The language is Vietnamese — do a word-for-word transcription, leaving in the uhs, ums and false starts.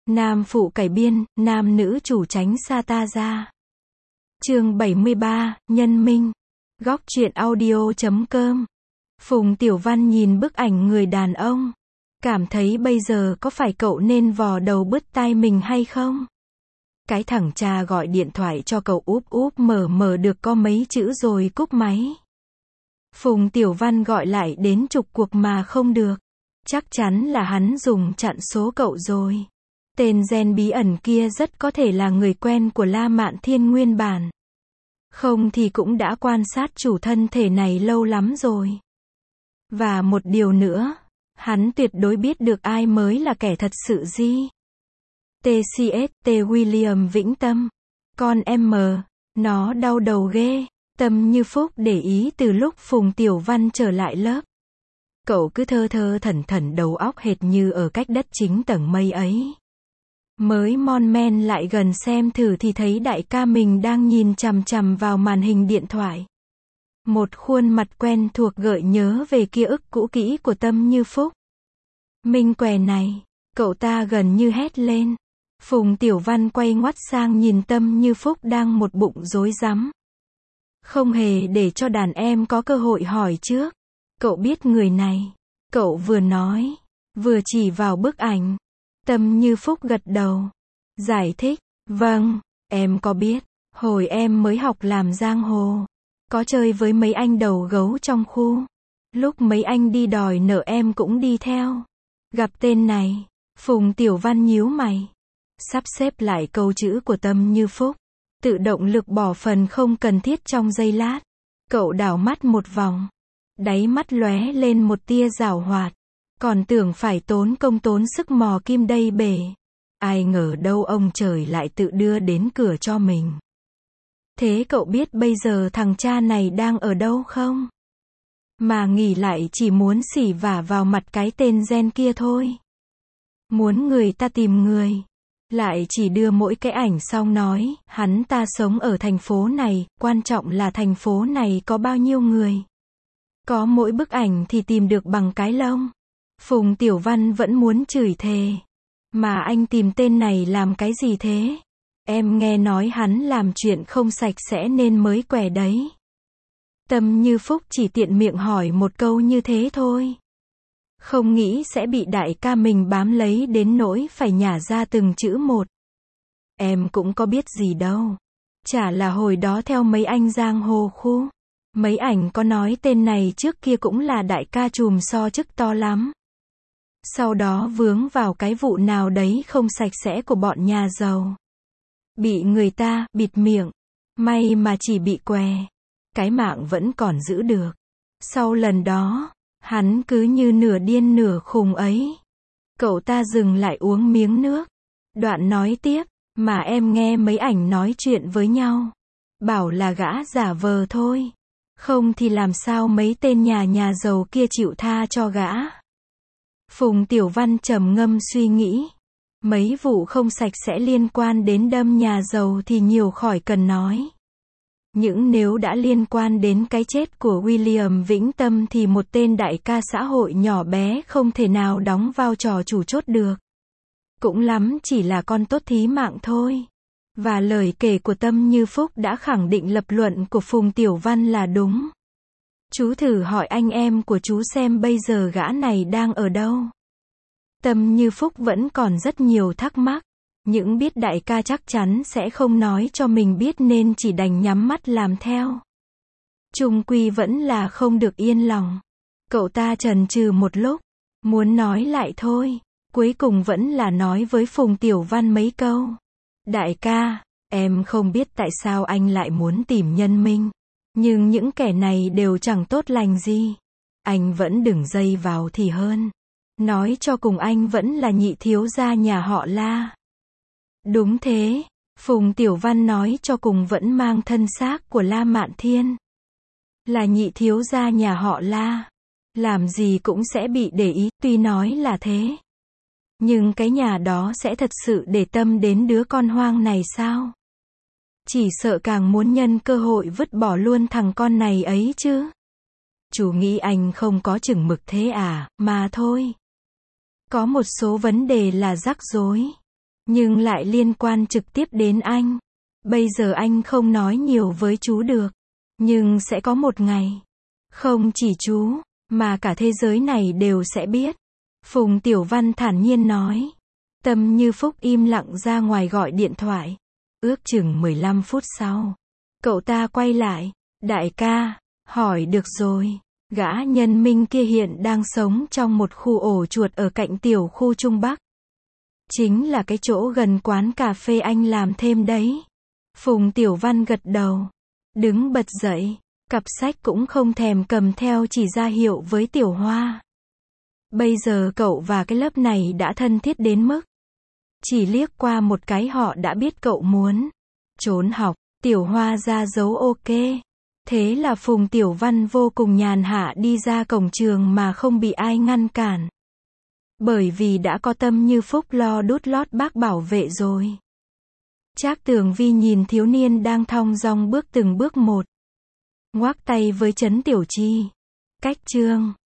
Nam phụ cải biên, nam nữ chủ tránh xa ta ra. Chương bảy mươi ba, Nhân Minh. Góc truyện audio chấm com. Phùng Tiểu Văn nhìn bức ảnh người đàn ông, cảm thấy bây giờ có phải cậu nên vò đầu bứt tai mình hay không? Cái thằng cha gọi điện thoại cho cậu úp úp mở mở được có mấy chữ rồi cúp máy. Phùng Tiểu Văn gọi lại đến chục cuộc mà không được. Chắc chắn là hắn dùng chặn số cậu rồi. Tên gen bí ẩn kia rất có thể là người quen của La Mạn Thiên nguyên bản. Không thì cũng đã quan sát chủ thân thể này lâu lắm rồi. Và một điều nữa, hắn tuyệt đối biết được ai mới là kẻ thật sự gì. tê xê ét, T. William Vĩnh Tâm. Con em M. Nó đau đầu ghê. Tâm Như Phúc để ý từ lúc Phùng Tiểu Văn trở lại lớp. Cậu cứ thơ thơ thẩn thẩn đầu óc hệt như ở cách đất chính tầng mây ấy. Mới mon men lại gần xem thử thì thấy đại ca mình đang nhìn chằm chằm vào màn hình điện thoại. Một khuôn mặt quen thuộc gợi nhớ về ký ức cũ kỹ của Tâm Như Phúc. Minh què này, cậu ta gần như hét lên. Phùng Tiểu Văn quay ngoắt sang nhìn Tâm Như Phúc đang một bụng rối rắm. Không hề để cho đàn em có cơ hội hỏi trước. Cậu biết người này. Cậu vừa nói, vừa chỉ vào bức ảnh. Tâm Như Phúc gật đầu. Giải thích, vâng, em có biết, hồi em mới học làm giang hồ, có chơi với mấy anh đầu gấu trong khu. Lúc mấy anh đi đòi nợ em cũng đi theo. Gặp tên này, Phùng Tiểu Văn nhíu mày. Sắp xếp lại câu chữ của Tâm Như Phúc. Tự động lực bỏ phần không cần thiết trong giây lát. Cậu đảo mắt một vòng. Đáy mắt lóe lên một tia giảo hoạt. Còn tưởng phải tốn công tốn sức mò kim đây bể. Ai ngờ đâu ông trời lại tự đưa đến cửa cho mình. Thế cậu biết bây giờ thằng cha này đang ở đâu không? Mà nghĩ lại chỉ muốn xỉ vả vào mặt cái tên gen kia thôi. Muốn người ta tìm người. Lại chỉ đưa mỗi cái ảnh xong nói, hắn ta sống ở thành phố này, quan trọng là thành phố này có bao nhiêu người. Có mỗi bức ảnh thì tìm được bằng cái lông. Phùng Tiểu Văn vẫn muốn chửi thề. Mà anh tìm tên này làm cái gì thế? Em nghe nói hắn làm chuyện không sạch sẽ nên mới què đấy. Tâm Như Phúc chỉ tiện miệng hỏi một câu như thế thôi. Không nghĩ sẽ bị đại ca mình bám lấy đến nỗi phải nhả ra từng chữ một. Em cũng có biết gì đâu. Chả là hồi đó theo mấy anh giang hồ khu. Mấy ảnh có nói tên này trước kia cũng là đại ca trùm so chức to lắm. Sau đó vướng vào cái vụ nào đấy không sạch sẽ của bọn nhà giàu. Bị người ta bịt miệng. May mà chỉ bị què. Cái mạng vẫn còn giữ được. Sau lần đó, hắn cứ như nửa điên nửa khùng ấy. Cậu ta dừng lại uống miếng nước. Đoạn nói tiếp, mà em nghe mấy ảnh nói chuyện với nhau. Bảo là gã giả vờ thôi. Không thì làm sao mấy tên nhà nhà giàu kia chịu tha cho gã. Phùng Tiểu Văn trầm ngâm suy nghĩ. Mấy vụ không sạch sẽ liên quan đến đâm nhà giàu thì nhiều khỏi cần nói. Những nếu đã liên quan đến cái chết của William Vĩnh Tâm thì một tên đại ca xã hội nhỏ bé không thể nào đóng vai trò chủ chốt được. Cũng lắm chỉ là con tốt thí mạng thôi. Và lời kể của Tâm Như Phúc đã khẳng định lập luận của Phùng Tiểu Văn là đúng. Chú thử hỏi anh em của chú xem bây giờ gã này đang ở đâu. Tâm Như Phúc vẫn còn rất nhiều thắc mắc. Nhưng biết đại ca chắc chắn sẽ không nói cho mình biết nên chỉ đành nhắm mắt làm theo. Chung quy vẫn là không được yên lòng. Cậu ta chần chừ một lúc. Muốn nói lại thôi. Cuối cùng vẫn là nói với Phùng Tiểu Văn mấy câu. Đại ca, em không biết tại sao anh lại muốn tìm Nhân Minh. Nhưng những kẻ này đều chẳng tốt lành gì. Anh vẫn đừng dây vào thì hơn. Nói cho cùng anh vẫn là nhị thiếu gia nhà họ La. Đúng thế, Phùng Tiểu Văn nói cho cùng vẫn mang thân xác của La Mạn Thiên. Là nhị thiếu gia nhà họ La. Làm gì cũng sẽ bị để ý, tuy nói là thế. Nhưng cái nhà đó sẽ thật sự để tâm đến đứa con hoang này sao? Chỉ sợ càng muốn nhân cơ hội vứt bỏ luôn thằng con này ấy chứ. Chú nghĩ anh không có chừng mực thế à, mà thôi. Có một số vấn đề là rắc rối. nhưng lại liên quan trực tiếp đến anh. Bây giờ anh không nói nhiều với chú được, nhưng sẽ có một ngày, không chỉ chú, mà cả thế giới này đều sẽ biết. Phùng Tiểu Văn thản nhiên nói. Tâm Như Phúc im lặng ra ngoài gọi điện thoại. Ước chừng mười lăm phút sau, cậu ta quay lại. Đại ca, hỏi được rồi. Gã Nhân Minh kia hiện đang sống trong một khu ổ chuột ở cạnh tiểu khu Trung Bắc. Chính là cái chỗ gần quán cà phê anh làm thêm đấy. Phùng Tiểu Văn gật đầu. Đứng bật dậy. Cặp sách cũng không thèm cầm theo, chỉ ra hiệu với Tiểu Hoa. Bây giờ cậu và cái lớp này đã thân thiết đến mức chỉ liếc qua một cái họ đã biết cậu muốn trốn học. Tiểu Hoa ra dấu ok. Thế là Phùng Tiểu Văn vô cùng nhàn hạ đi ra cổng trường mà không bị ai ngăn cản. Bởi vì đã có Tâm Như Phúc lo đút lót bác bảo vệ rồi. Trác Tường Vi nhìn thiếu niên đang thong dong bước từng bước một. Ngoắc tay với Trấn Tiểu Chi. Cách chương